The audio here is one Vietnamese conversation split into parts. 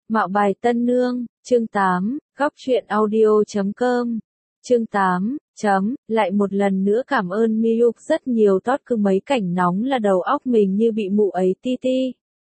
Mạo bài tân nương, chương 8, góc truyện audio.com. Chương 8, lại một lần nữa cảm ơn Miyuk rất nhiều, tót cứ mấy cảnh nóng là đầu óc mình như bị mụ ấy ti ti.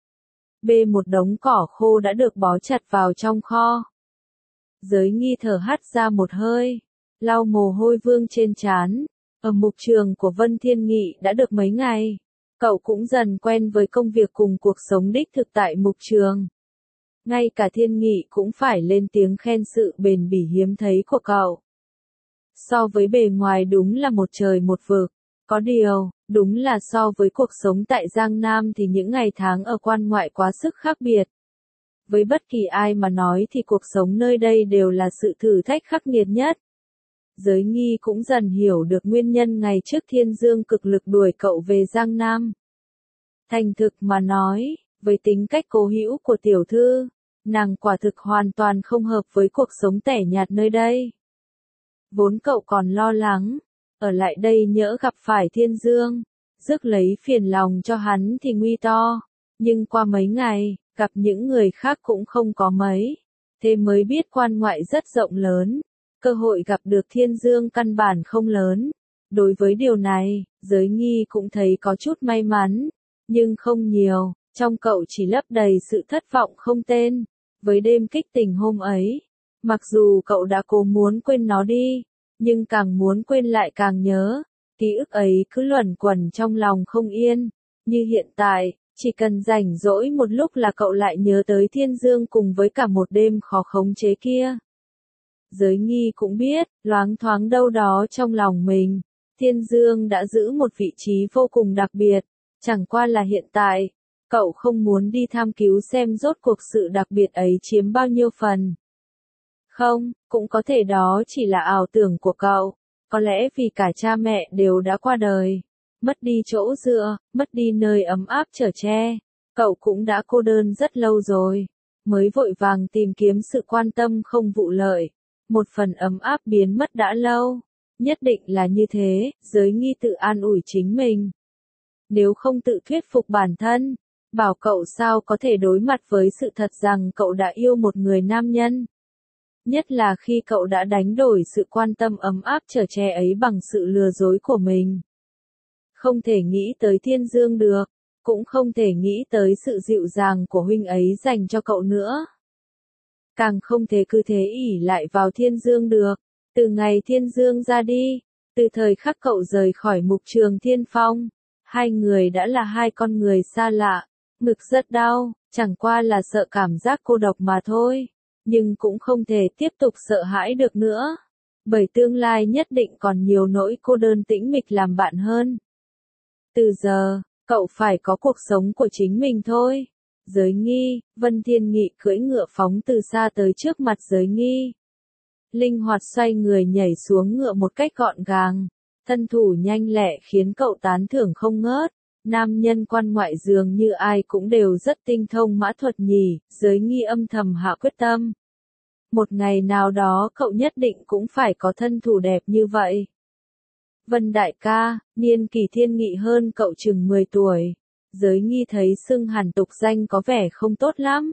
Một đống cỏ khô đã được bó chặt vào trong kho. Giới nghi thở hắt ra một hơi, lau mồ hôi vương trên trán. Ở mục trường của Vân Thiên Nghị đã được mấy ngày, cậu cũng dần quen với công việc cùng cuộc sống đích thực tại mục trường. Ngay cả Thiên Nghị cũng phải lên tiếng khen sự bền bỉ hiếm thấy của cậu. So với bề ngoài đúng là một trời một vực, có điều, đúng là so với cuộc sống tại Giang Nam thì những ngày tháng ở quan ngoại quá sức khác biệt. Với bất kỳ ai mà nói thì cuộc sống nơi đây đều là sự thử thách khắc nghiệt nhất. Giới nghi cũng dần hiểu được nguyên nhân ngày trước Thiên Dương cực lực đuổi cậu về Giang Nam. Thành thực mà nói, với tính cách cố hữu của tiểu thư, nàng quả thực hoàn toàn không hợp với cuộc sống tẻ nhạt nơi đây. Vốn cậu còn lo lắng, ở lại đây nhỡ gặp phải Thiên Dương, rước lấy phiền lòng cho hắn thì nguy to. Nhưng qua mấy ngày, gặp những người khác cũng không có mấy. Thế mới biết quan ngoại rất rộng lớn, cơ hội gặp được Thiên Dương căn bản không lớn. Đối với điều này, giới nghi cũng thấy có chút may mắn, nhưng không nhiều, trong cậu chỉ lấp đầy sự thất vọng không tên. Với đêm kích tình hôm ấy, mặc dù cậu đã cố muốn quên nó đi, nhưng càng muốn quên lại càng nhớ, ký ức ấy cứ luẩn quẩn trong lòng không yên. Như hiện tại, chỉ cần rảnh rỗi một lúc là cậu lại nhớ tới Thiên Dương cùng với cả một đêm khó khống chế kia. Giới nghi cũng biết, loáng thoáng đâu đó trong lòng mình, Thiên Dương đã giữ một vị trí vô cùng đặc biệt, chẳng qua là hiện tại, cậu không muốn đi tham cứu xem rốt cuộc sự đặc biệt ấy chiếm bao nhiêu phần. Không, cũng có thể đó chỉ là ảo tưởng của cậu, có lẽ vì cả cha mẹ đều đã qua đời, mất đi chỗ dựa, mất đi nơi ấm áp chở che, cậu cũng đã cô đơn rất lâu rồi, mới vội vàng tìm kiếm sự quan tâm không vụ lợi, một phần ấm áp biến mất đã lâu, nhất định là như thế, giới nghi tự an ủi chính mình. Nếu không tự thuyết phục bản thân, bảo cậu sao có thể đối mặt với sự thật rằng cậu đã yêu một người nam nhân. Nhất là khi cậu đã đánh đổi sự quan tâm ấm áp chở che ấy bằng sự lừa dối của mình. Không thể nghĩ tới Thiên Dương được, cũng không thể nghĩ tới sự dịu dàng của huynh ấy dành cho cậu nữa. Càng không thể cứ thế ỷ lại vào Thiên Dương được. Từ ngày Thiên Dương ra đi, từ thời khắc cậu rời khỏi mục trường Thiên Phong, hai người đã là hai con người xa lạ. Ngực rất đau, chẳng qua là sợ cảm giác cô độc mà thôi. Nhưng cũng không thể tiếp tục sợ hãi được nữa. Bởi tương lai nhất định còn nhiều nỗi cô đơn tĩnh mịch làm bạn hơn. Từ giờ, cậu phải có cuộc sống của chính mình thôi. Giới nghi, Vân Thiên Nghị cưỡi ngựa phóng từ xa tới trước mặt giới nghi. Linh hoạt xoay người nhảy xuống ngựa một cách gọn gàng. Thân thủ nhanh lẹ khiến cậu tán thưởng không ngớt. Nam nhân quan ngoại dường như ai cũng đều rất tinh thông mã thuật nhỉ, giới nghi âm thầm hạ quyết tâm. Một ngày nào đó cậu nhất định cũng phải có thân thủ đẹp như vậy. Vân đại ca, niên kỷ Thiên Nghị hơn cậu chừng 10 tuổi. Giới nghi thấy xưng hàn tục danh có vẻ không tốt lắm.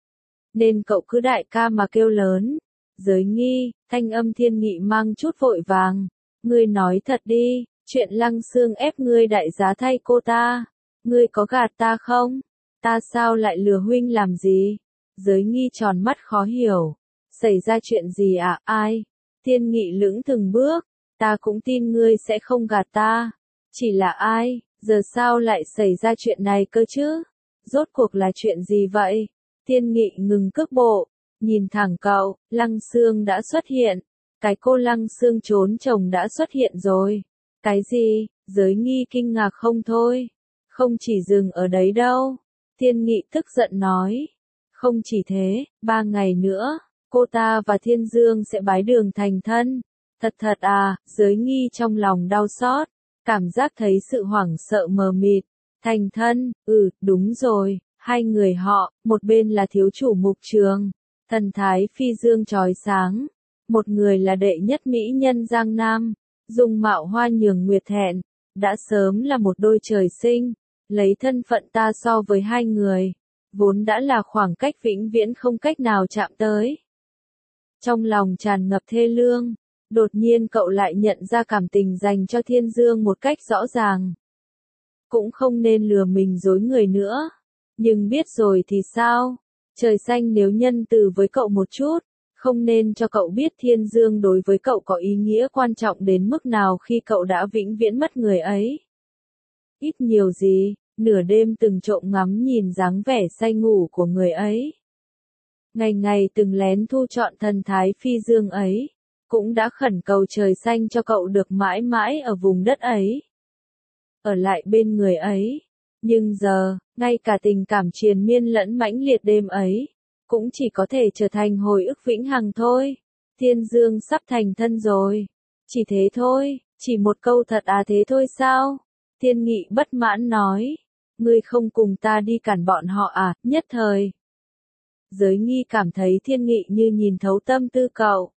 Nên cậu cứ đại ca mà kêu lớn. Giới nghi, thanh âm Thiên Nghị mang chút vội vàng. Ngươi nói thật đi, chuyện Lăng Xương ép ngươi đại giá thay cô ta. Ngươi có gạt ta không? Ta sao lại lừa huynh làm gì? Giới nghi tròn mắt khó hiểu. Xảy ra chuyện gì à? Ai? Thiên Nghị lững thừng bước. Ta cũng tin ngươi sẽ không gạt ta. Chỉ là ai? Giờ sao lại xảy ra chuyện này cơ chứ? Rốt cuộc là chuyện gì vậy? Thiên Nghị ngừng cước bộ. Nhìn thẳng cậu, Lăng Xương đã xuất hiện. Cái cô Lăng Xương trốn chồng đã xuất hiện rồi. Cái gì? Giới nghi kinh ngạc không thôi. Không chỉ dừng ở đấy đâu. Thiên Nghị tức giận nói. Không chỉ thế, 3 ngày nữa, cô ta và Thiên Dương sẽ bái đường thành thân. Thật à, giới nghi trong lòng đau xót. Cảm giác thấy sự hoảng sợ mờ mịt. Thành thân, đúng rồi, hai người họ, một bên là thiếu chủ mục trường, thần thái phi dương chói sáng. Một người là đệ nhất mỹ nhân Giang Nam, dung mạo hoa nhường nguyệt thẹn, đã sớm là một đôi trời sinh. Lấy thân phận ta so với hai người, vốn đã là khoảng cách vĩnh viễn không cách nào chạm tới. Trong lòng tràn ngập thê lương, đột nhiên cậu lại nhận ra cảm tình dành cho Thiên Dương một cách rõ ràng. Cũng không nên lừa mình dối người nữa. Nhưng biết rồi thì sao? Trời xanh nếu nhân từ với cậu một chút, không nên cho cậu biết Thiên Dương đối với cậu có ý nghĩa quan trọng đến mức nào khi cậu đã vĩnh viễn mất người ấy. Ít nhiều gì, nửa đêm từng trộm ngắm nhìn dáng vẻ say ngủ của người ấy. Ngày ngày từng lén thu trọn thần thái phi dương ấy, cũng đã khẩn cầu trời xanh cho cậu được mãi mãi ở vùng đất ấy. Ở lại bên người ấy. Nhưng giờ, ngay cả tình cảm triền miên lẫn mãnh liệt đêm ấy, cũng chỉ có thể trở thành hồi ức vĩnh hằng thôi. Thiên Dương sắp thành thân rồi. Chỉ thế thôi, chỉ một câu thật à thế thôi sao? Thiên Nghị bất mãn nói. Ngươi không cùng ta đi cản bọn họ à, nhất thời. Giới Nghi cảm thấy Thiên Nghị như nhìn thấu tâm tư cậu.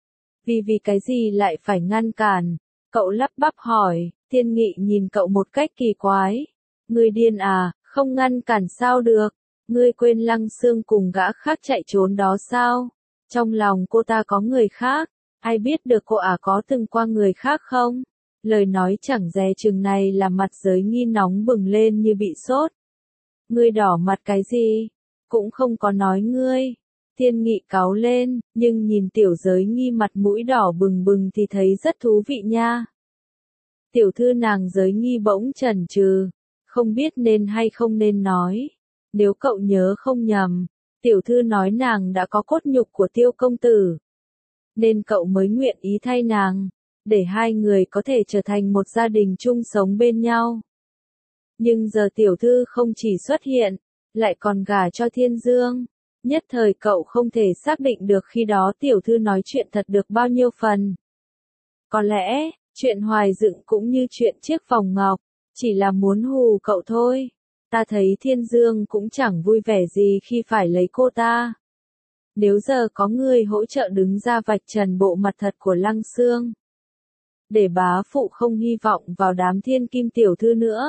Vì cái gì lại phải ngăn cản? Cậu lắp bắp hỏi, Thiên Nghị nhìn cậu một cách kỳ quái. Ngươi điên à, không ngăn cản sao được? Ngươi quên Lăng Xương cùng gã khác chạy trốn đó sao? Trong lòng cô ta có người khác, ai biết được cô có từng qua người khác không? Lời nói chẳng dè chừng này làm mặt Giới Nghi nóng bừng lên như bị sốt. Ngươi đỏ mặt cái gì? Cũng không có nói ngươi. Thiên Nghị cáu lên, nhưng nhìn tiểu Giới Nghi mặt mũi đỏ bừng bừng thì thấy rất thú vị nha. Tiểu thư nàng Giới Nghi bỗng chần chừ, không biết nên hay không nên nói. Nếu cậu nhớ không nhầm, tiểu thư nói nàng đã có cốt nhục của Tiêu công tử. Nên cậu mới nguyện ý thay nàng, để hai người có thể trở thành một gia đình chung sống bên nhau. Nhưng giờ tiểu thư không chỉ xuất hiện, lại còn gả cho Thiên Dương. Nhất thời cậu không thể xác định được khi đó tiểu thư nói chuyện thật được bao nhiêu phần. Có lẽ, chuyện hoài dựng cũng như chuyện chiếc vòng ngọc, chỉ là muốn hù cậu thôi. Ta thấy Thiên Dương cũng chẳng vui vẻ gì khi phải lấy cô ta. Nếu giờ có người hỗ trợ đứng ra vạch trần bộ mặt thật của Lăng Xương, để bá phụ không hy vọng vào đám thiên kim tiểu thư nữa.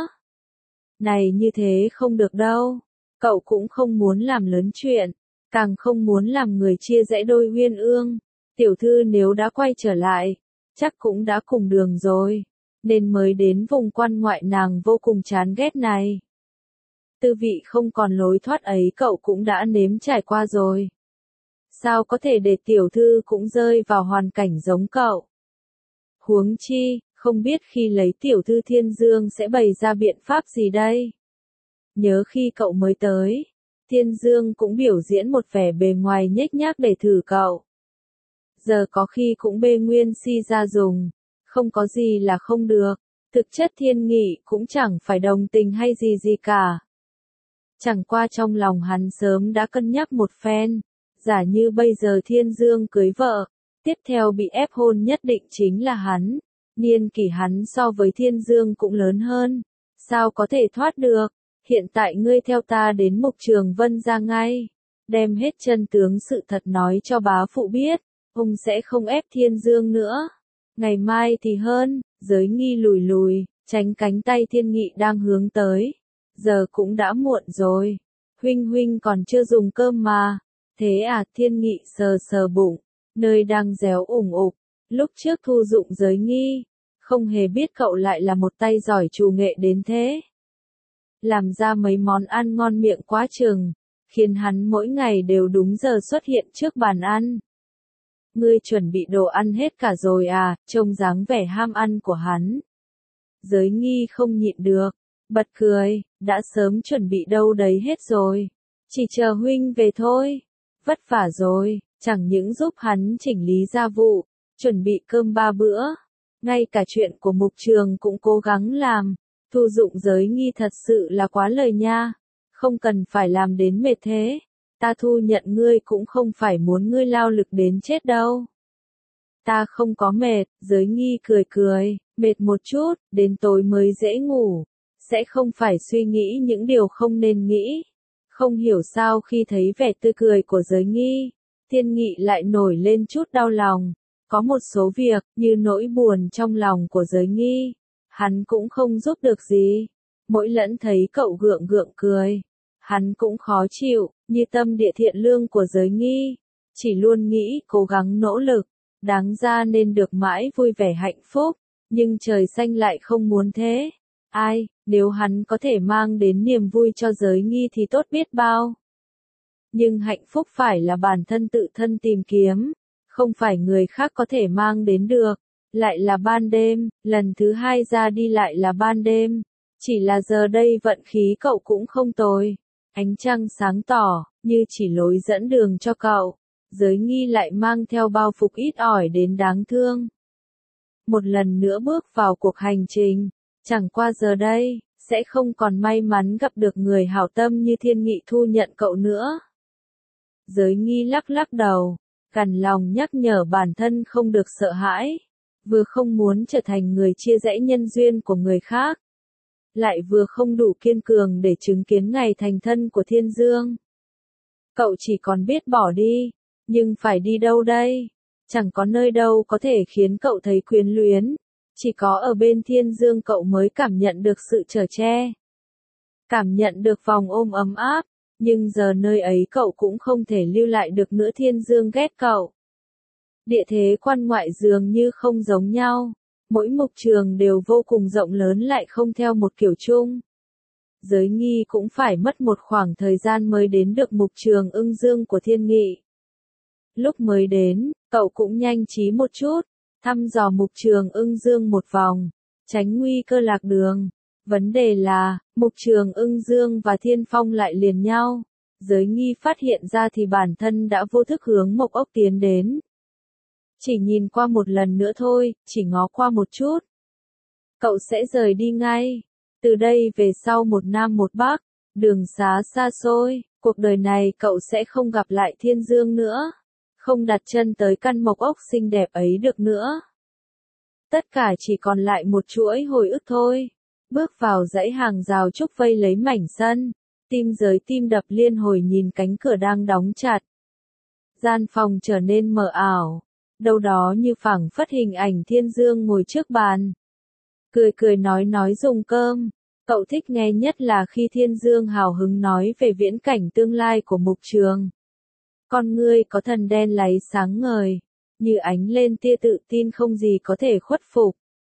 Này như thế không được đâu. Cậu cũng không muốn làm lớn chuyện, càng không muốn làm người chia rẽ đôi uyên ương. Tiểu thư nếu đã quay trở lại, chắc cũng đã cùng đường rồi, nên mới đến vùng quan ngoại nàng vô cùng chán ghét này. Tư vị không còn lối thoát ấy cậu cũng đã nếm trải qua rồi. Sao có thể để tiểu thư cũng rơi vào hoàn cảnh giống cậu? Huống chi, không biết khi lấy tiểu thư Thiên Dương sẽ bày ra biện pháp gì đây? Nhớ khi cậu mới tới, Thiên Dương cũng biểu diễn một vẻ bề ngoài nhếch nhác để thử cậu. Giờ có khi cũng bê nguyên si ra dùng, không có gì là không được. Thực chất Thiên Nghị cũng chẳng phải đồng tình hay gì cả. Chẳng qua trong lòng hắn sớm đã cân nhắc một phen, giả như bây giờ Thiên Dương cưới vợ, tiếp theo bị ép hôn nhất định chính là hắn. Niên kỷ hắn so với Thiên Dương cũng lớn hơn, sao có thể thoát được? Hiện tại ngươi theo ta đến Mục Trường Vân ra ngay, đem hết chân tướng sự thật nói cho bá phụ biết, ông sẽ không ép Thiên Dương nữa. Ngày mai thì hơn. Giới Nghi lùi lùi, tránh cánh tay Thiên Nghị đang hướng tới. Giờ cũng đã muộn rồi. Huynh còn chưa dùng cơm mà. Thế à, Thiên Nghị sờ sờ bụng, nơi đang réo ủng ục. Lúc trước thu dụng Giới Nghi, không hề biết cậu lại là một tay giỏi trù nghệ đến thế. Làm ra mấy món ăn ngon miệng quá chừng, khiến hắn mỗi ngày đều đúng giờ xuất hiện trước bàn ăn. Ngươi chuẩn bị đồ ăn hết cả rồi à? Trông dáng vẻ ham ăn của hắn. Giới Nghi không nhịn được, bật cười, đã sớm chuẩn bị đâu đấy hết rồi. Chỉ chờ huynh về thôi. Vất vả rồi, chẳng những giúp hắn chỉnh lý gia vụ, chuẩn bị cơm 3 bữa. Ngay cả chuyện của Mục Trường cũng cố gắng làm. Thu dụng Giới Nghi thật sự là quá lời nha. Không cần phải làm đến mệt thế. Ta thu nhận ngươi cũng không phải muốn ngươi lao lực đến chết đâu. Ta không có mệt, Giới Nghi cười, mệt một chút, đến tối mới dễ ngủ. Sẽ không phải suy nghĩ những điều không nên nghĩ. Không hiểu sao khi thấy vẻ tươi cười của Giới Nghi, Thiên Nghị lại nổi lên chút đau lòng. Có một số việc, như nỗi buồn trong lòng của Giới Nghi, hắn cũng không giúp được gì. Mỗi lần thấy cậu gượng cười, Hắn cũng khó chịu, như tâm địa thiện lương của Giới Nghi, chỉ luôn nghĩ cố gắng nỗ lực, đáng ra nên được mãi vui vẻ hạnh phúc, nhưng trời xanh lại không muốn thế. Ai, nếu hắn có thể mang đến niềm vui cho Giới Nghi thì tốt biết bao. Nhưng hạnh phúc phải là bản thân tự thân tìm kiếm, không phải người khác có thể mang đến được. Lại là ban đêm, lần thứ hai ra đi lại là ban đêm. Chỉ là giờ đây vận khí cậu cũng không tồi. Ánh trăng sáng tỏ, như chỉ lối dẫn đường cho cậu. Giới Nghi lại mang theo bao phục ít ỏi đến đáng thương. Một lần nữa bước vào cuộc hành trình. Chẳng qua giờ đây, sẽ không còn may mắn gặp được người hảo tâm như Thiên Nghị thu nhận cậu nữa. Giới Nghi lắc lắc đầu, cằn lòng nhắc nhở bản thân không được sợ hãi. Vừa không muốn trở thành người chia rẽ nhân duyên của người khác. Lại vừa không đủ kiên cường để chứng kiến ngày thành thân của Thiên Dương. Cậu chỉ còn biết bỏ đi, nhưng phải đi đâu đây? Chẳng có nơi đâu có thể khiến cậu thấy quyến luyến. Chỉ có ở bên Thiên Dương cậu mới cảm nhận được sự chở che. Cảm nhận được vòng ôm ấm áp, nhưng giờ nơi ấy cậu cũng không thể lưu lại được nữa. Thiên Dương ghét cậu. Địa thế quan ngoại dường như không giống nhau. Mỗi mục trường đều vô cùng rộng lớn lại không theo một kiểu chung. Giới Nghi cũng phải mất một khoảng thời gian mới đến được mục trường Ưng Dương của Thiên Nghị. Lúc mới đến, cậu cũng nhanh trí một chút, thăm dò mục trường Ưng Dương một vòng, tránh nguy cơ lạc đường. Vấn đề là, mục trường Ưng Dương và Thiên Phong lại liền nhau. Giới Nghi phát hiện ra thì bản thân đã vô thức hướng Mộc Ốc tiến đến. Chỉ nhìn qua một lần nữa thôi, chỉ ngó qua một chút. Cậu sẽ rời đi ngay. Từ đây về sau một nam một bắc, đường xá xa xôi, cuộc đời này cậu sẽ không gặp lại Thiên Dương nữa. Không đặt chân tới căn Mộc Ốc xinh đẹp ấy được nữa. Tất cả chỉ còn lại một chuỗi hồi ức thôi. Bước vào dãy hàng rào trúc vây lấy mảnh sân. Tim đập liên hồi nhìn cánh cửa đang đóng chặt. Gian phòng trở nên mờ ảo. Đâu đó như phảng phất hình ảnh Thiên Dương ngồi trước bàn. Cười nói dùng cơm. Cậu thích nghe nhất là khi Thiên Dương hào hứng nói về viễn cảnh tương lai của mục trường. Con ngươi có thần đen láy sáng ngời, như ánh lên tia tự tin không gì có thể khuất phục.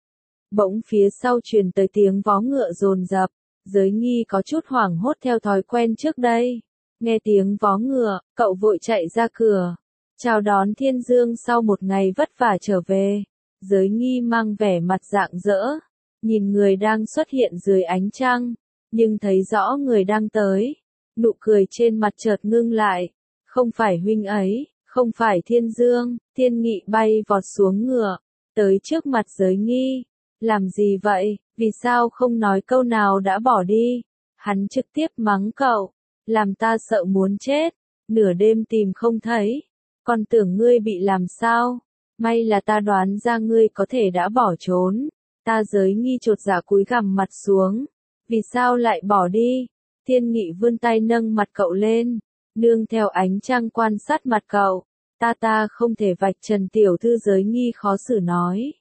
Bỗng phía sau truyền tới tiếng vó ngựa dồn dập, Giới Nghi có chút hoảng hốt theo thói quen trước đây. Nghe tiếng vó ngựa, cậu vội chạy ra cửa. Chào đón Thiên Dương sau một ngày vất vả trở về. Giới Nghi mang vẻ mặt rạng rỡ, nhìn người đang xuất hiện dưới ánh trăng, nhưng thấy rõ người đang tới. Nụ cười trên mặt chợt ngưng lại. Không phải huynh ấy, không phải Thiên Dương. Thiên Nghị bay vọt xuống ngựa, tới trước mặt Giới Nghi. Làm gì vậy, vì sao không nói câu nào đã bỏ đi? Hắn trực tiếp mắng cậu, làm ta sợ muốn chết, nửa đêm tìm không thấy. Còn tưởng ngươi bị làm sao? May là ta đoán ra ngươi có thể đã bỏ trốn. Ta Giới Nghi chột dạ cúi gằm mặt xuống. Vì sao lại bỏ đi? Thiên Nghị vươn tay nâng mặt cậu lên, nương theo ánh trăng quan sát mặt cậu. Ta không thể vạch trần tiểu thư. Giới Nghi khó xử nói.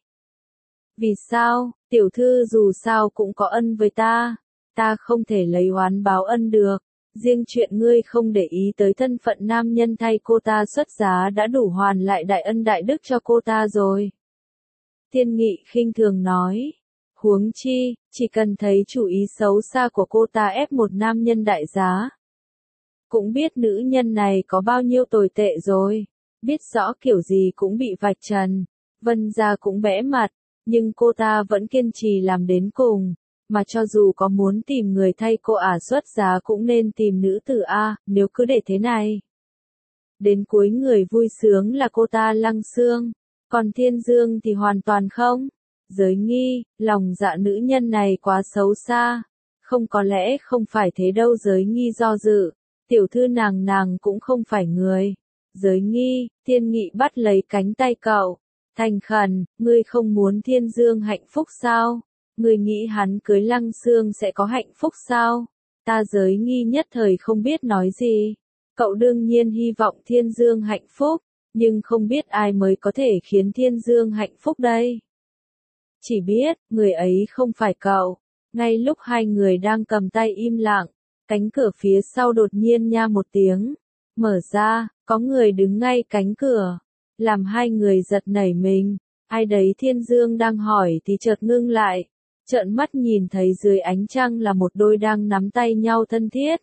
Vì sao? Tiểu thư dù sao cũng có ân với ta. Ta không thể lấy oán báo ân được. Riêng chuyện ngươi không để ý tới thân phận nam nhân thay cô ta xuất giá đã đủ hoàn lại đại ân đại đức cho cô ta rồi. Thiên Nghị khinh thường nói. Huống chi, chỉ cần thấy chủ ý xấu xa của cô ta ép một nam nhân đại giá. Cũng biết nữ nhân này có bao nhiêu tồi tệ rồi. Biết rõ kiểu gì cũng bị vạch trần. Vân gia cũng bẽ mặt. Nhưng cô ta vẫn kiên trì làm đến cùng. Mà cho dù có muốn tìm người thay cô xuất giá cũng nên tìm nữ tử A, nếu cứ để thế này. Đến cuối người vui sướng là cô ta Lăng Xương. Còn Thiên Dương thì hoàn toàn không. Giới Nghi, lòng dạ nữ nhân này quá xấu xa. Không, có lẽ không phải thế đâu. Giới Nghi do dự. Tiểu thư nàng cũng không phải người. Giới Nghi, Thiên Nghị bắt lấy cánh tay cậu. Thành khẩn, ngươi không muốn Thiên Dương hạnh phúc sao? Ngươi nghĩ hắn cưới Lăng Xương sẽ có hạnh phúc sao? Ta Giới Nghi nhất thời không biết nói gì. Cậu đương nhiên hy vọng Thiên Dương hạnh phúc, nhưng không biết ai mới có thể khiến Thiên Dương hạnh phúc đây. Chỉ biết, người ấy không phải cậu. Ngay lúc hai người đang cầm tay im lặng, Cánh cửa phía sau đột nhiên nha một tiếng, mở ra, có người đứng ngay cánh cửa, làm hai người giật nảy mình. Ai đấy Thiên Dương đang hỏi thì chợt ngưng lại, trợn mắt nhìn thấy dưới ánh trăng là một đôi đang nắm tay nhau thân thiết.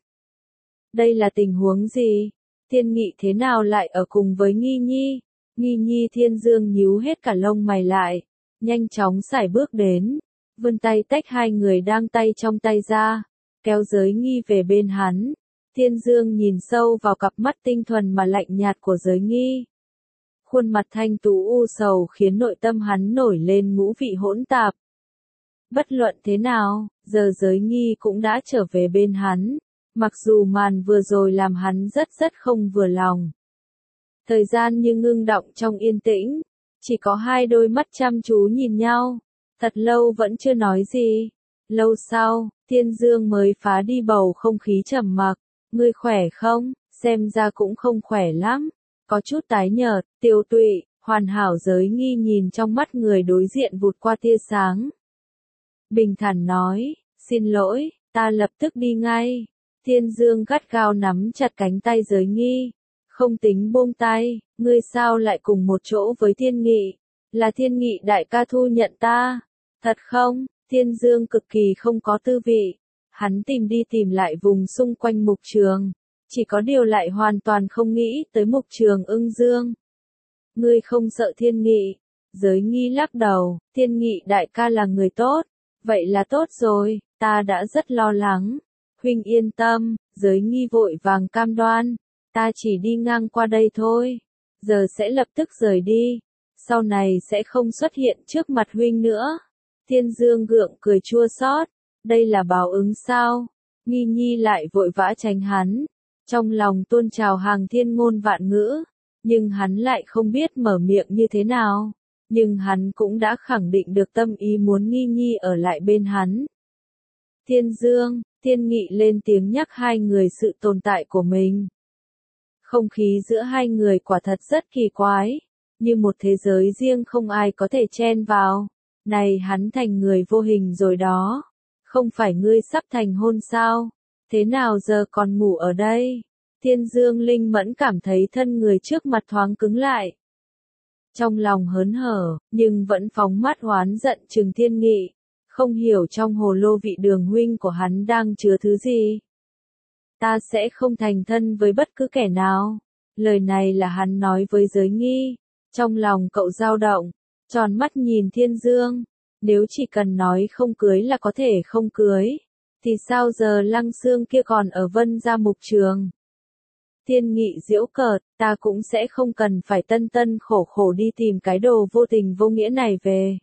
Đây là tình huống gì? Thiên Nghị thế nào lại ở cùng với Nghi Nhi? Nghi Nhi Thiên Dương nhíu hết cả lông mày lại, nhanh chóng sải bước đến, vươn tay tách hai người đang tay trong tay ra, kéo Giới Nghi về bên hắn. Thiên Dương nhìn sâu vào cặp mắt tinh thuần mà lạnh nhạt của Giới Nghi. Khuôn mặt thanh tú u sầu khiến nội tâm hắn nổi lên ngũ vị hỗn tạp. Bất luận thế nào, giờ Giới Nghi cũng đã trở về bên hắn, mặc dù màn vừa rồi làm hắn rất không vừa lòng. Thời gian như ngưng đọng trong yên tĩnh, chỉ có hai đôi mắt chăm chú nhìn nhau, thật lâu vẫn chưa nói gì. Lâu sau, Thiên Dương mới phá đi bầu không khí trầm mặc, ngươi khỏe không? Xem ra cũng không khỏe lắm, có chút tái nhợt, tiêu tụy, hoàn hảo. Giới Nghi nhìn trong mắt người đối diện vụt qua tia sáng. Bình thản nói, xin lỗi, ta lập tức đi ngay. Thiên Dương gắt gao nắm chặt cánh tay Giới Nghi, không tính buông tay. Ngươi sao lại cùng một chỗ với Thiên Nghị? Là Thiên Nghị đại ca thu nhận ta, thật không? Thiên Dương cực kỳ không có tư vị, hắn tìm đi tìm lại vùng xung quanh mục trường, chỉ có điều lại hoàn toàn không nghĩ tới mục trường Ưng Dương. Ngươi không sợ Thiên Nghị? Giới Nghi lắc đầu, Thiên Nghị đại ca là người tốt, vậy là tốt rồi, ta đã rất lo lắng. Huynh yên tâm, Giới Nghi vội vàng cam đoan, ta chỉ đi ngang qua đây thôi, giờ sẽ lập tức rời đi, sau này sẽ không xuất hiện trước mặt huynh nữa. Thiên Dương gượng cười chua xót, đây là báo ứng sao? Nghi Nhi lại vội vã tránh hắn, trong lòng tuôn trào hàng thiên ngôn vạn ngữ, nhưng hắn lại không biết mở miệng như thế nào, nhưng hắn cũng đã khẳng định được tâm ý muốn Nghi Nhi ở lại bên hắn. Thiên Dương, Thiên Nghị lên tiếng nhắc hai người sự tồn tại của mình. Không khí giữa hai người quả thật rất kỳ quái, như một thế giới riêng không ai có thể chen vào. Này hắn thành người vô hình rồi đó, không phải ngươi sắp thành hôn sao? Thế nào giờ còn ngủ ở đây? Thiên Dương linh mẫn cảm thấy thân người trước mặt thoáng cứng lại. Trong lòng hớn hở, nhưng vẫn phóng mắt oán giận trừng Thiên Nghị, không hiểu trong hồ lô vị đường huynh của hắn đang chứa thứ gì. Ta sẽ không thành thân với bất cứ kẻ nào. Lời này là hắn nói với Giới Nghi. Trong lòng cậu dao động, tròn mắt nhìn Thiên Dương. Nếu chỉ cần nói không cưới là có thể không cưới, thì sao giờ Lăng Xương kia còn ở Vân Gia mục trường? Thiên Nghị giễu cợt, ta cũng sẽ không cần phải tân tân khổ khổ đi tìm cái đồ vô tình vô nghĩa này về.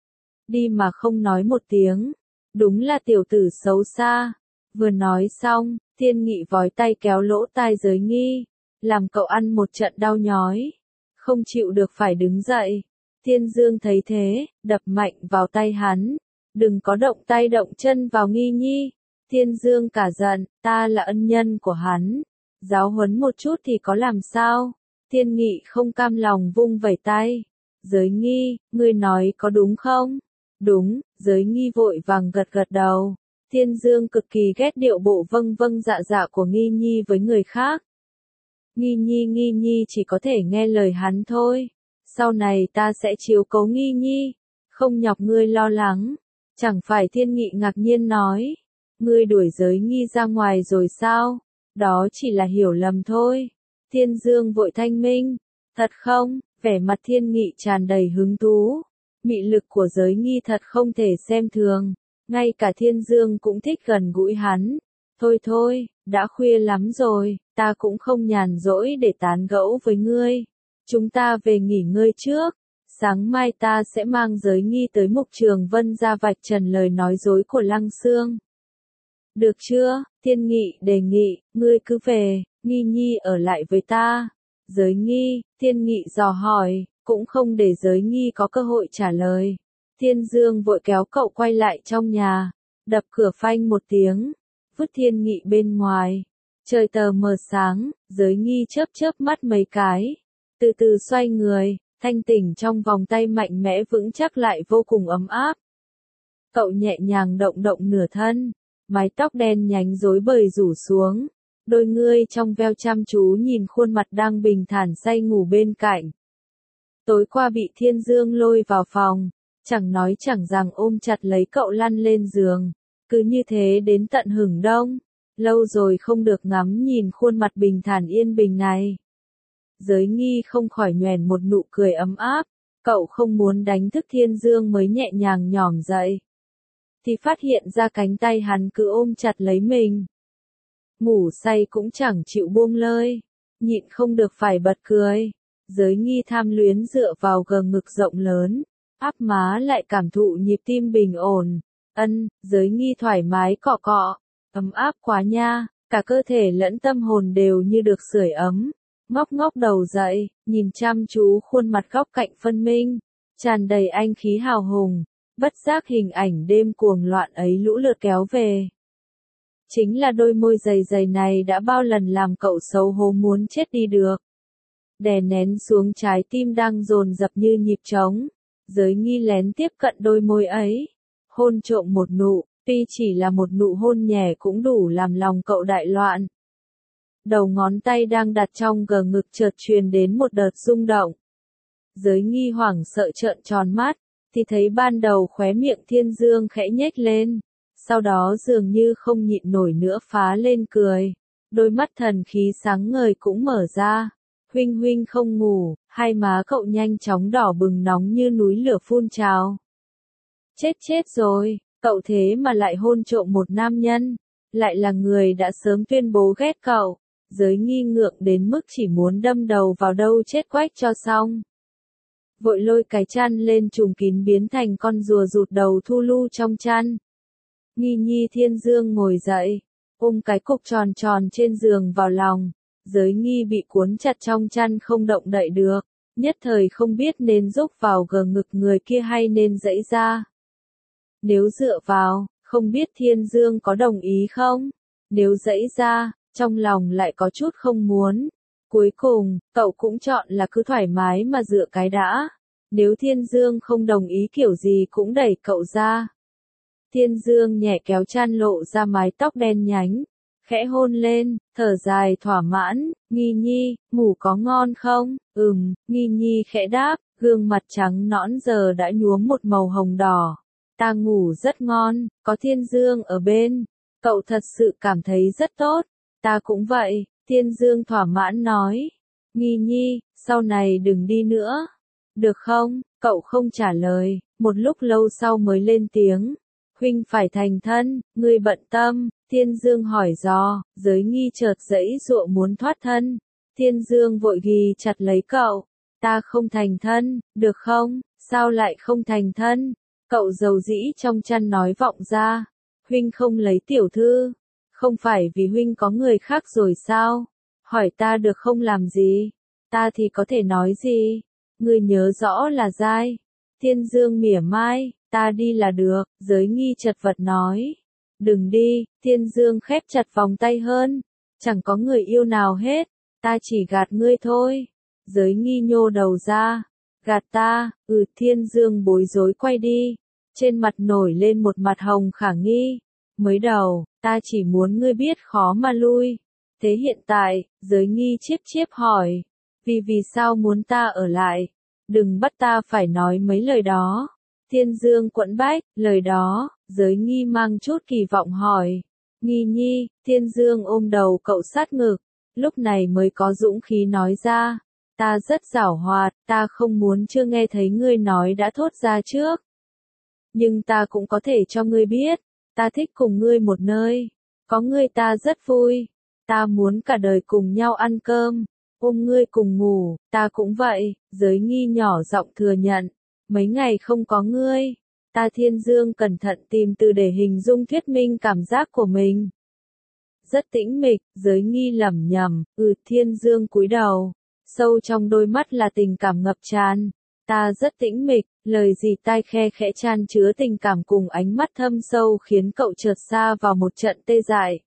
Đi mà không nói một tiếng, đúng là tiểu tử xấu xa. Vừa nói xong, Thiên Nghị vói tay kéo lỗ tai Giới Nghi, làm cậu ăn một trận đau nhói, không chịu được phải đứng dậy. Thiên Dương thấy thế, đập mạnh vào tay hắn, đừng có động tay động chân vào Nghi Nhi. Thiên Dương cả giận, ta là ân nhân của hắn, giáo huấn một chút thì có làm sao? Thiên Nghị không cam lòng vung vẩy tay. Giới Nghi, ngươi nói có đúng không? Đúng, Giới Nghi vội vàng gật gật đầu. Thiên Dương cực kỳ ghét điệu bộ vâng vâng dạ dạ của Nghi Nhi với người khác. Nghi Nhi chỉ có thể nghe lời hắn thôi. Sau này ta sẽ chiếu cố Nghi Nhi, không nhọc ngươi lo lắng. Chẳng phải Thiên Nghị ngạc nhiên nói, ngươi đuổi Giới Nghi ra ngoài rồi sao? Đó chỉ là hiểu lầm thôi. Thiên Dương vội thanh minh, thật không? Vẻ mặt Thiên Nghị tràn đầy hứng thú. Mị lực của Giới Nghi thật không thể xem thường, ngay cả Thiên Dương cũng thích gần gũi hắn. Thôi, đã khuya lắm rồi, ta cũng không nhàn rỗi để tán gẫu với ngươi. Chúng ta về nghỉ ngơi trước, sáng mai ta sẽ mang Giới Nghi tới mục trường Vân Gia vạch trần lời nói dối của Lăng Xương. Được chưa? Thiên Nghị đề nghị, ngươi cứ về, Nghi Nhi ở lại với ta. Giới Nghi, Thiên Nghị dò hỏi, cũng không để Giới Nghi có cơ hội trả lời. Thiên Dương vội kéo cậu quay lại trong nhà, đập cửa phanh một tiếng, vứt Thiên Nghị bên ngoài. Trời tờ mờ sáng, Giới Nghi chớp mắt mấy cái, từ từ xoay người, thanh tỉnh trong vòng tay mạnh mẽ vững chắc lại vô cùng ấm áp. Cậu nhẹ nhàng động nửa thân, mái tóc đen nhánh rối bời rủ xuống, đôi ngươi trong veo chăm chú nhìn khuôn mặt đang bình thản say ngủ bên cạnh. Tối qua bị Thiên Dương lôi vào phòng, chẳng nói chẳng rằng ôm chặt lấy cậu lăn lên giường, cứ như thế đến tận hửng đông, lâu rồi không được ngắm nhìn khuôn mặt bình thản yên bình này. Giới nghi không khỏi nhoẻn một nụ cười ấm áp, cậu không muốn đánh thức Thiên Dương mới nhẹ nhàng nhỏm dậy. Thì phát hiện ra cánh tay hắn cứ ôm chặt lấy mình. Ngủ say cũng chẳng chịu buông lơi, nhịn không được phải bật cười. Giới nghi tham luyến dựa vào gờ ngực rộng lớn, áp má lại cảm thụ nhịp tim bình ổn. Giới nghi thoải mái cọ cọ, ấm áp quá nha, cả cơ thể lẫn tâm hồn đều như được sưởi ấm. Ngóc ngóc đầu dậy, nhìn chăm chú khuôn mặt góc cạnh phân minh, tràn đầy anh khí hào hùng, bất giác hình ảnh đêm cuồng loạn ấy lũ lượt kéo về. Chính là đôi môi dày dày này đã bao lần làm cậu xấu hổ muốn chết đi được. Đè nén xuống trái tim đang dồn dập như nhịp trống, giới nghi lén tiếp cận đôi môi ấy, hôn trộm một nụ, tuy chỉ là một nụ hôn nhẹ cũng đủ làm lòng cậu đại loạn. Đầu ngón tay đang đặt trong gờ ngực chợt truyền đến một đợt rung động. Giới nghi hoảng sợ trợn tròn mắt, thì thấy ban đầu khóe miệng Thiên Dương khẽ nhếch lên, sau đó dường như không nhịn nổi nữa phá lên cười, đôi mắt thần khí sáng ngời cũng mở ra. Huynh huynh không ngủ, hai má cậu nhanh chóng đỏ bừng nóng như núi lửa phun trào. Chết rồi, cậu thế mà lại hôn trộm một nam nhân, lại là người đã sớm tuyên bố ghét cậu. Giới nghi ngượng đến mức chỉ muốn đâm đầu vào đâu chết quách cho xong. Vội lôi cái chăn lên trùm kín biến thành con rùa rụt đầu thu lu trong chăn. Nghi nhi Thiên Dương ngồi dậy, ôm cái cục tròn tròn trên giường vào lòng. Giới nghi bị cuốn chặt trong chăn không động đậy được, nhất thời không biết nên rúc vào gờ ngực người kia hay nên giãy ra. Nếu dựa vào, không biết Thiên Dương có đồng ý không? Nếu giãy ra, trong lòng lại có chút không muốn. Cuối cùng, cậu cũng chọn là cứ thoải mái mà dựa cái đã. Nếu Thiên Dương không đồng ý kiểu gì cũng đẩy cậu ra. Thiên Dương nhẹ kéo chăn lộ ra mái tóc đen nhánh, khẽ hôn lên, thở dài thỏa mãn, nghi nhi, ngủ có ngon không? Nghi nhi khẽ đáp, gương mặt trắng nõn giờ đã nhuốm một màu hồng đỏ. Ta ngủ rất ngon, có Thiên Dương ở bên, cậu thật sự cảm thấy rất tốt. Ta cũng vậy, Thiên Dương thỏa mãn nói. Nghi nhi, sau này đừng đi nữa. Được không? Cậu không trả lời, một lúc lâu sau mới lên tiếng. Huynh phải thành thân, ngươi bận tâm. Thiên Dương hỏi dò, giới nghi chợt giãy giụa muốn thoát thân. Thiên Dương vội ghì chặt lấy cậu. Ta không thành thân, được không? Sao lại không thành thân? Cậu dầu dĩ trong chăn nói vọng ra. Huynh không lấy tiểu thư. Không phải vì huynh có người khác rồi sao? Hỏi ta được không làm gì? Ta thì có thể nói gì? Ngươi nhớ rõ là dai. Thiên Dương mỉa mai, ta đi là được, giới nghi chật vật nói. Đừng đi, Thiên Dương khép chặt vòng tay hơn. Chẳng có người yêu nào hết, ta chỉ gạt ngươi thôi. Giới nghi nhô đầu ra. Gạt ta, Thiên Dương bối rối quay đi. Trên mặt nổi lên một mặt hồng khả nghi. Mới đầu, ta chỉ muốn ngươi biết khó mà lui. Thế hiện tại, giới nghi chiếp chiếp hỏi. Vì sao muốn ta ở lại? Đừng bắt ta phải nói mấy lời đó. Thiên Dương quẫn bách, lời đó, giới nghi mang chút kỳ vọng hỏi. Nghi nhi, Thiên Dương ôm đầu cậu sát ngực, lúc này mới có dũng khí nói ra. Ta rất giảo hoạt, ta không muốn chưa nghe thấy ngươi nói đã thốt ra trước. Nhưng ta cũng có thể cho ngươi biết, ta thích cùng ngươi một nơi. Có ngươi ta rất vui. Ta muốn cả đời cùng nhau ăn cơm, ôm ngươi cùng ngủ, ta cũng vậy. Giới nghi nhỏ giọng thừa nhận. Mấy ngày không có ngươi, ta Thiên Dương cẩn thận tìm từ để hình dung thuyết minh cảm giác của mình. Rất tĩnh mịch, giới nghi lẩm nhẩm, Thiên Dương cúi đầu, sâu trong đôi mắt là tình cảm ngập tràn. Ta rất tĩnh mịch, lời gì tai khe khẽ chan chứa tình cảm cùng ánh mắt thâm sâu khiến cậu chợt xa vào một trận tê dại.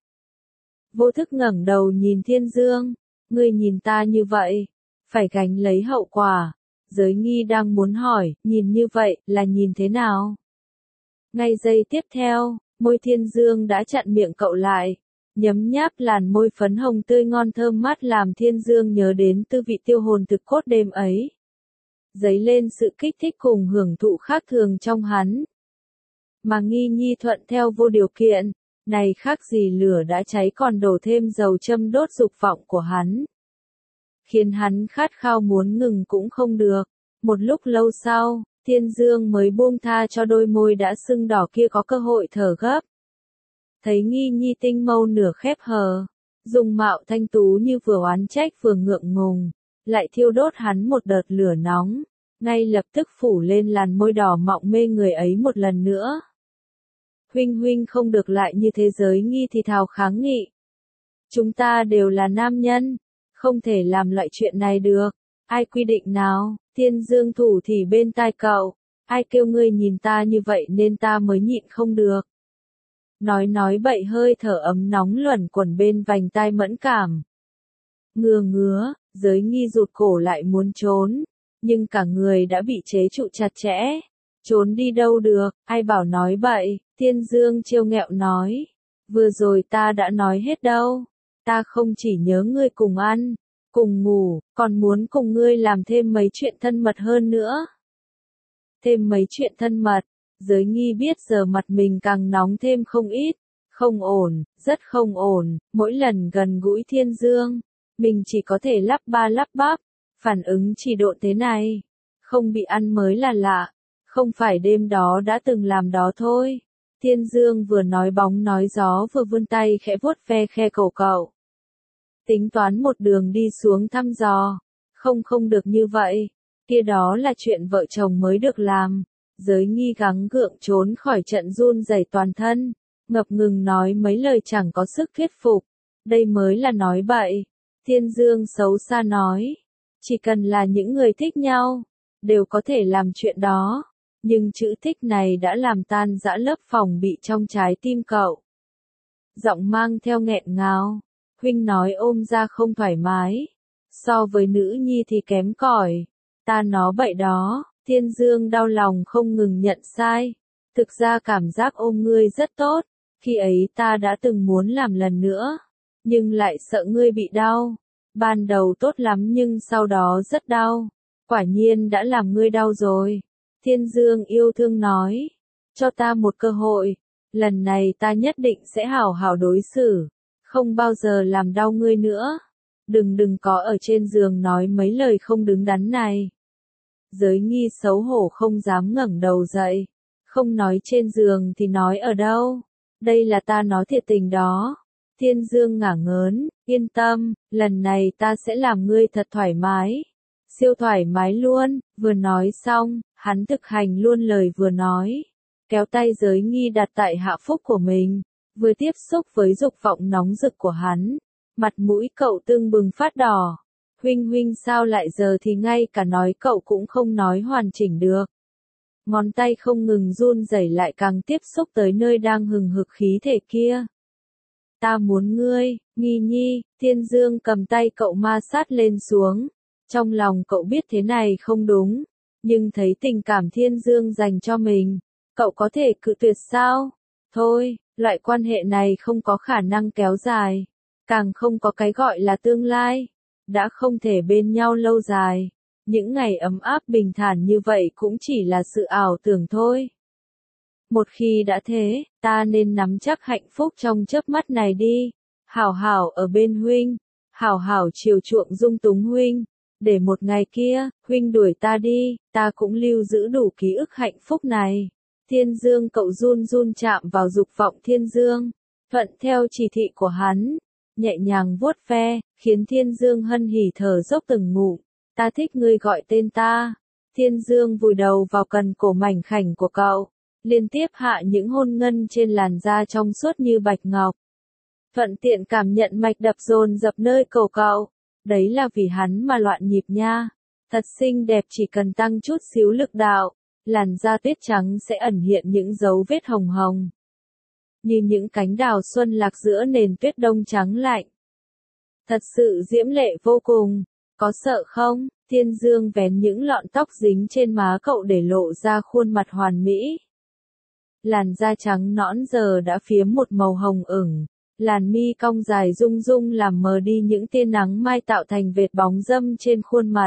Vô thức ngẩng đầu nhìn Thiên Dương, ngươi nhìn ta như vậy, phải gánh lấy hậu quả. Giới nghi đang muốn hỏi, nhìn như vậy, là nhìn thế nào? Ngay giây tiếp theo, Môi Thiên Dương đã chặn miệng cậu lại, nhấm nháp làn môi phấn hồng tươi ngon thơm mát làm Thiên Dương nhớ đến tư vị tiêu hồn thực cốt đêm ấy. Dấy lên sự kích thích cùng hưởng thụ khác thường trong hắn. Mà Nghi Nhi thuận theo vô điều kiện, này khác gì lửa đã cháy còn đổ thêm dầu châm đốt dục vọng của hắn. Khiến hắn khát khao muốn ngừng cũng không được. Một lúc lâu sau, Thiên Dương mới buông tha cho đôi môi đã sưng đỏ kia có cơ hội thở gấp. Thấy Nghi Nhi tinh mâu nửa khép hờ, dung mạo thanh tú như vừa oán trách vừa ngượng ngùng, lại thiêu đốt hắn một đợt lửa nóng, ngay lập tức phủ lên làn môi đỏ mọng mê người ấy một lần nữa. Huynh không được lại như thế, giới Nghi thì thào kháng nghị. Chúng ta đều là nam nhân, không thể làm loại chuyện này được. Ai quy định nào? Thiên Dương thủ thì bên tai cậu. Ai kêu ngươi nhìn ta như vậy nên ta mới nhịn không được. Nói bậy, hơi thở ấm nóng luẩn quẩn bên vành tai mẫn cảm. Ngứa, giới Nghi rụt cổ lại muốn trốn, nhưng cả người đã bị chế trụ chặt chẽ. Trốn đi đâu được, ai bảo nói bậy, Thiên Dương trêu nghẹo nói. Vừa rồi ta đã nói hết đâu. Ta không chỉ nhớ ngươi cùng ăn, cùng ngủ, còn muốn cùng ngươi làm thêm mấy chuyện thân mật hơn nữa. Thêm mấy chuyện thân mật, giới Nghi biết giờ mặt mình càng nóng thêm không ít. Không ổn, rất không ổn, mỗi lần gần gũi Thiên Dương, mình chỉ có thể lắp ba lắp bắp, phản ứng chỉ độ thế này. Không bị ăn mới là lạ, không phải đêm đó đã từng làm đó thôi. Thiên Dương vừa nói bóng nói gió vừa vươn tay khẽ vuốt ve khe cổ cậu. Tính toán một đường đi xuống thăm dò. Không được như vậy. Kia đó là chuyện vợ chồng mới được làm. Giới Nghi gắng gượng trốn khỏi trận run rẩy toàn thân. Ngập ngừng nói mấy lời chẳng có sức thuyết phục. Đây mới là nói bậy. Thiên Dương xấu xa nói. Chỉ cần là những người thích nhau, đều có thể làm chuyện đó. Nhưng chữ thích này đã làm tan rã lớp phòng bị trong trái tim cậu. Giọng mang theo nghẹn ngào. Huynh nói ôm ra không thoải mái. So với nữ nhi thì kém cỏi. Ta nó bậy đó. Thiên Dương đau lòng không ngừng nhận sai. Thực ra cảm giác ôm ngươi rất tốt. Khi ấy ta đã từng muốn làm lần nữa. Nhưng lại sợ ngươi bị đau. Ban đầu tốt lắm nhưng sau đó rất đau. Quả nhiên đã làm ngươi đau rồi. Thiên Dương yêu thương nói. Cho ta một cơ hội. Lần này ta nhất định sẽ hảo hảo đối xử. Không bao giờ làm đau ngươi nữa. Đừng có ở trên giường nói mấy lời không đứng đắn này. Giới Nghi xấu hổ không dám ngẩng đầu dậy. Không nói trên giường thì nói ở đâu. Đây là ta nói thiệt tình đó. Thiên Dương ngả ngớn, yên tâm, lần này ta sẽ làm ngươi thật thoải mái. Siêu thoải mái luôn. Vừa nói xong, hắn thực hành luôn lời vừa nói. Kéo tay Giới Nghi đặt tại hạ phúc của mình. Vừa tiếp xúc với dục vọng nóng rực của hắn. Mặt mũi cậu tưng bừng phát đỏ. Huynh sao lại giờ thì ngay cả nói cậu cũng không nói hoàn chỉnh được. Ngón tay không ngừng run rẩy lại càng tiếp xúc tới nơi đang hừng hực khí thể kia. Ta muốn ngươi, Nghi Nhi. Thiên Dương cầm tay cậu ma sát lên xuống. Trong lòng cậu biết thế này không đúng. Nhưng thấy tình cảm Thiên Dương dành cho mình, cậu có thể cự tuyệt sao? Thôi, loại quan hệ này không có khả năng kéo dài. Càng không có cái gọi là tương lai. Đã không thể bên nhau lâu dài. Những ngày ấm áp bình thản như vậy cũng chỉ là sự ảo tưởng thôi. Một khi đã thế, ta nên nắm chắc hạnh phúc trong chớp mắt này đi. Hảo hảo ở bên huynh. Hảo hảo chiều chuộng dung túng huynh. Để một ngày kia, huynh đuổi ta đi, ta cũng lưu giữ đủ ký ức hạnh phúc này. Thiên Dương cậu run chạm vào dục vọng Thiên Dương. Thuận theo chỉ thị của hắn. Nhẹ nhàng vuốt ve, khiến Thiên Dương hân hỉ thở dốc từng ngụm. Ta thích ngươi gọi tên ta. Thiên Dương vùi đầu vào cần cổ mảnh khảnh của cậu. Liên tiếp hạ những hôn ngân trên làn da trong suốt như bạch ngọc. Thuận tiện cảm nhận mạch đập dồn dập nơi cổ cậu. Đấy là vì hắn mà loạn nhịp nha. Thật xinh đẹp, chỉ cần tăng chút xíu lực đạo. Làn da tuyết trắng sẽ ẩn hiện những dấu vết hồng hồng. Như những cánh đào xuân lạc giữa nền tuyết đông trắng lạnh. Thật sự diễm lệ vô cùng. Có sợ không? Thiên Dương vén những lọn tóc dính trên má cậu để lộ ra khuôn mặt hoàn mỹ. làn da trắng nõn giờ đã phiếm một màu hồng ửng, làn mi cong dài rung rung làm mờ đi những tia nắng mai tạo thành vệt bóng râm trên khuôn mặt.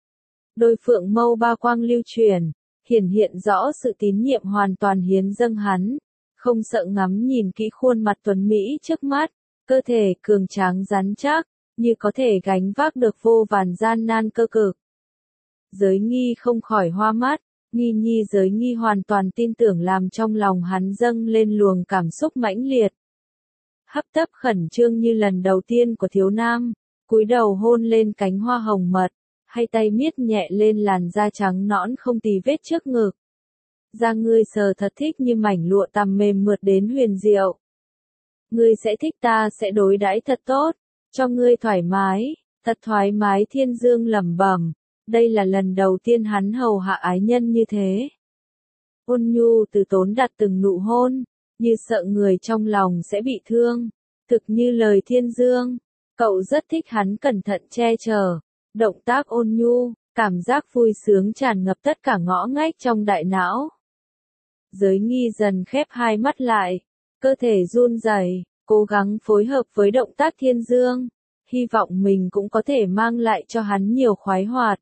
Đôi phượng mâu ba quang lưu chuyển, hiển hiện rõ sự tín nhiệm hoàn toàn hiến dâng hắn, không sợ ngắm nhìn kỹ khuôn mặt tuấn mỹ trước mắt, cơ thể cường tráng rắn chắc, như có thể gánh vác được vô vàn gian nan cơ cực. Giới nghi không khỏi hoa mắt, nghi nhi giới nghi hoàn toàn tin tưởng làm trong lòng hắn dâng lên luồng cảm xúc mãnh liệt. Hấp tấp khẩn trương như lần đầu tiên của thiếu nam, cúi đầu hôn lên cánh hoa hồng mật, hay tay miết nhẹ lên làn da trắng nõn không tì vết trước ngực. Da ngươi sờ thật thích như mảnh lụa tằm mềm mượt đến huyền diệu. Ngươi sẽ thích ta sẽ đối đãi thật tốt, cho ngươi thoải mái, thật thoải mái Thiên Dương lẩm bẩm, đây là lần đầu tiên hắn hầu hạ ái nhân như thế. Ôn nhu từ tốn đặt từng nụ hôn, như sợ người trong lòng sẽ bị thương, thực như lời Thiên Dương, cậu rất thích hắn cẩn thận che chở, động tác ôn nhu, cảm giác vui sướng tràn ngập tất cả ngõ ngách trong đại não. Giới nghi dần khép hai mắt lại, cơ thể run rẩy, cố gắng phối hợp với động tác Thiên Dương, hy vọng mình cũng có thể mang lại cho hắn nhiều khoái hoạt.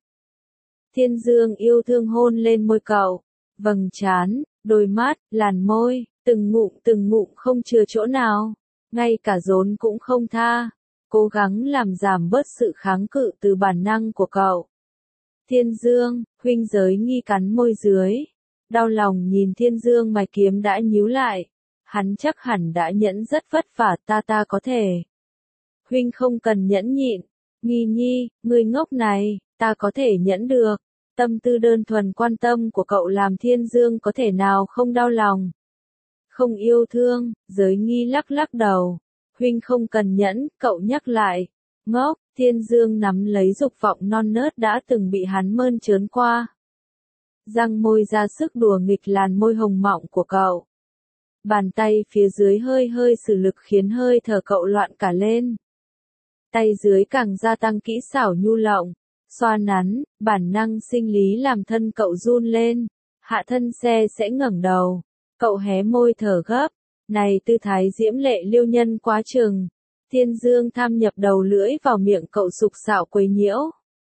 Thiên Dương yêu thương hôn lên môi cậu, vầng trán, đôi mắt, làn môi, từng ngụm không chừa chỗ nào, ngay cả rốn cũng không tha, cố gắng làm giảm bớt sự kháng cự từ bản năng của cậu. Thiên Dương, huynh giới nghi cắn môi dưới, đau lòng nhìn Thiên Dương mày kiếm đã nhíu lại, hắn chắc hẳn đã nhẫn rất vất vả ta có thể. Huynh không cần nhẫn nhịn, nghi nhi, người ngốc này, ta có thể nhẫn được. Tâm tư đơn thuần quan tâm của cậu làm Thiên Dương có thể nào không đau lòng. Không yêu thương, giới nghi lắc lắc đầu. Huynh không cần nhẫn, cậu nhắc lại. Ngốc, Thiên Dương nắm lấy dục vọng non nớt đã từng bị hắn mơn trớn qua. Răng môi ra sức đùa nghịch làn môi hồng mọng của cậu. Bàn tay phía dưới hơi sử lực khiến hơi thở cậu loạn cả lên. Tay dưới càng gia tăng kỹ xảo nhu lộng, xoa nắn, bản năng sinh lý làm thân cậu run lên, hạ thân sẽ ngẩng đầu, cậu hé môi thở gấp, này tư thái diễm lệ liêu nhân quá chừng, Thiên Dương tham nhập đầu lưỡi vào miệng cậu sục sạo quấy nhiễu,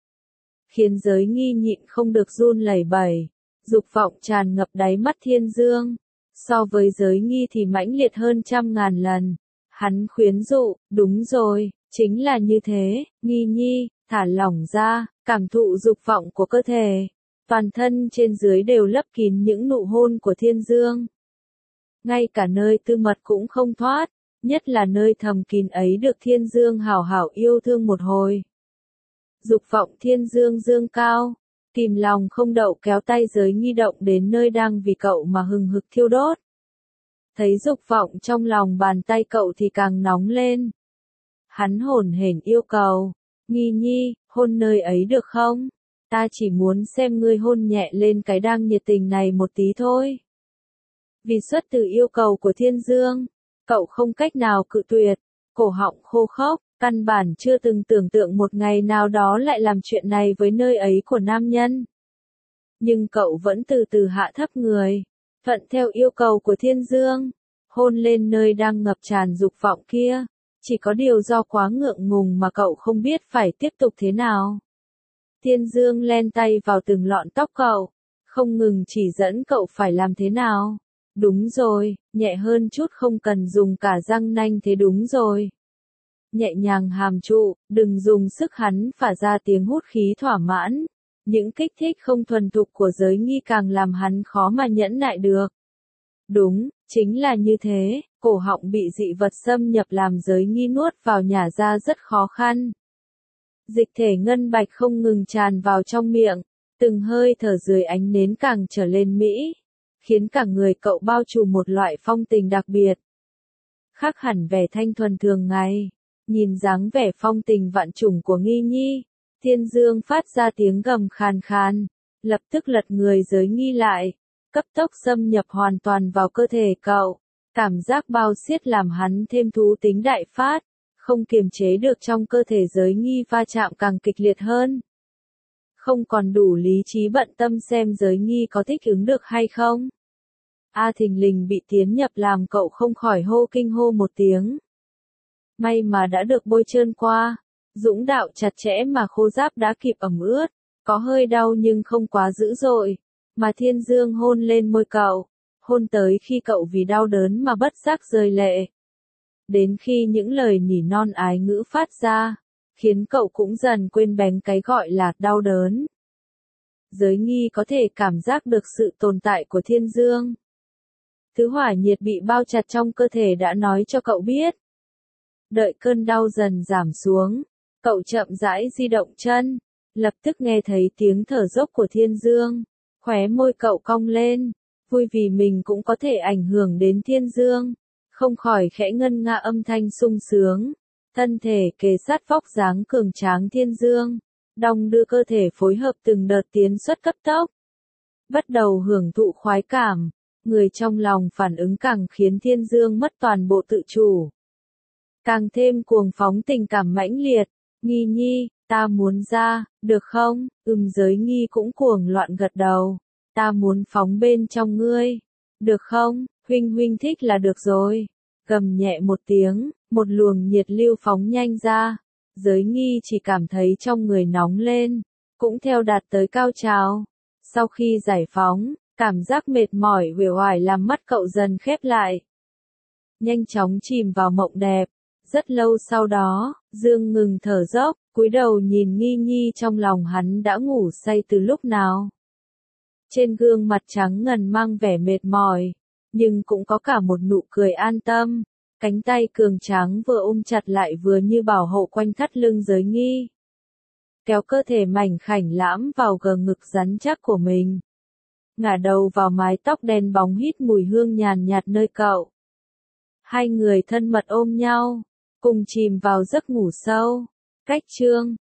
khiến giới nghi nhịn không được run lẩy bẩy, dục vọng tràn ngập đáy mắt Thiên Dương, so với giới nghi thì mãnh liệt hơn trăm ngàn lần, hắn khuyến dụ, đúng rồi, chính là như thế, nghi nhi, thả lỏng ra, cảm thụ dục vọng của cơ thể, toàn thân trên dưới đều lấp kín những nụ hôn của Thiên Dương. Ngay cả nơi tư mật cũng không thoát, nhất là nơi thầm kín ấy được Thiên Dương hảo hảo yêu thương một hồi. Dục vọng Thiên Dương dương cao, kìm lòng không đậu kéo tay giới nghi động đến nơi đang vì cậu mà hừng hực thiêu đốt. Thấy dục vọng trong lòng bàn tay cậu thì càng nóng lên. Hắn hổn hển yêu cầu, nghi nhi, hôn nơi ấy được không? Ta chỉ muốn xem ngươi hôn nhẹ lên cái đang nhiệt tình này một tí thôi. Vì xuất từ yêu cầu của Thiên Dương, cậu không cách nào cự tuyệt, cổ họng khô khốc, căn bản chưa từng tưởng tượng một ngày nào đó lại làm chuyện này với nơi ấy của nam nhân. Nhưng cậu vẫn từ từ hạ thấp người, thuận theo yêu cầu của Thiên Dương, hôn lên nơi đang ngập tràn dục vọng kia. Chỉ có điều do quá ngượng ngùng mà cậu không biết phải tiếp tục thế nào. Thiên Dương len tay vào từng lọn tóc cậu, không ngừng chỉ dẫn cậu phải làm thế nào. Đúng rồi, nhẹ hơn chút không cần dùng cả răng nanh thế đúng rồi. Nhẹ nhàng hàm trụ, đừng dùng sức hắn phả ra tiếng hút khí thỏa mãn. Những kích thích không thuần thục của giới nghi càng làm hắn khó mà nhẫn nại được. Đúng, chính là như thế, cổ họng bị dị vật xâm nhập làm giới nghi nuốt vào nhả ra rất khó khăn. Dịch thể ngân bạch không ngừng tràn vào trong miệng, từng hơi thở dưới ánh nến càng trở lên mỹ, khiến cả người cậu bao trùm một loại phong tình đặc biệt. Khác hẳn vẻ thanh thuần thường ngày, nhìn dáng vẻ phong tình vạn trùng của nghi nhi, Thiên Dương phát ra tiếng gầm khàn khàn, lập tức lật người giới nghi lại. Cấp tốc xâm nhập hoàn toàn vào cơ thể cậu, cảm giác bao xiết làm hắn thêm thú tính đại phát, không kiềm chế được trong cơ thể giới nghi va chạm càng kịch liệt hơn. Không còn đủ lý trí bận tâm xem giới nghi có thích ứng được hay không. A thình lình bị tiến nhập làm cậu không khỏi hô kinh hô một tiếng. May mà đã được bôi trơn qua, dũng đạo chặt chẽ mà khô giáp đã kịp ẩm ướt, có hơi đau nhưng không quá dữ dội, mà Thiên Dương hôn lên môi cậu, hôn tới khi cậu vì đau đớn mà bất giác rơi lệ. Đến khi những lời nỉ non ái ngữ phát ra, khiến cậu cũng dần quên bén cái gọi là đau đớn. Giới nghi có thể cảm giác được sự tồn tại của Thiên Dương. Thứ hỏa nhiệt bị bao chặt trong cơ thể đã nói cho cậu biết. Đợi cơn đau dần giảm xuống, cậu chậm rãi di động chân, lập tức nghe thấy tiếng thở dốc của Thiên Dương, khóe môi cậu cong lên, vui vì mình cũng có thể ảnh hưởng đến Thiên Dương, không khỏi khẽ ngân nga âm thanh sung sướng, thân thể kề sát vóc dáng cường tráng Thiên Dương, đong đưa cơ thể phối hợp từng đợt tiến xuất cấp tốc. Bắt đầu hưởng thụ khoái cảm, người trong lòng phản ứng càng khiến Thiên Dương mất toàn bộ tự chủ. Càng thêm cuồng phóng tình cảm mãnh liệt, Nghi Nhi, ta muốn ra, được không? Giới nghi cũng cuồng loạn gật đầu, ta muốn phóng bên trong ngươi, được không? Huynh thích là được rồi. Gầm nhẹ một tiếng, một luồng nhiệt lưu phóng nhanh ra, giới nghi chỉ cảm thấy trong người nóng lên, cũng theo đạt tới cao trào. Sau khi giải phóng, cảm giác mệt mỏi uể oải làm mắt cậu dần khép lại. Nhanh chóng chìm vào mộng đẹp. Rất lâu sau đó, Dương ngừng thở dốc, cúi đầu nhìn Nghi Nhi trong lòng hắn đã ngủ say từ lúc nào. Trên gương mặt trắng ngần mang vẻ mệt mỏi, nhưng cũng có cả một nụ cười an tâm, cánh tay cường tráng vừa ôm chặt lại vừa như bảo hộ quanh thắt lưng giới nghi. Kéo cơ thể mảnh khảnh lãm vào gờ ngực rắn chắc của mình. Ngả đầu vào mái tóc đen bóng hít mùi hương nhàn nhạt nơi cậu. Hai người thân mật ôm nhau, cùng chìm vào giấc ngủ sâu. Cách chương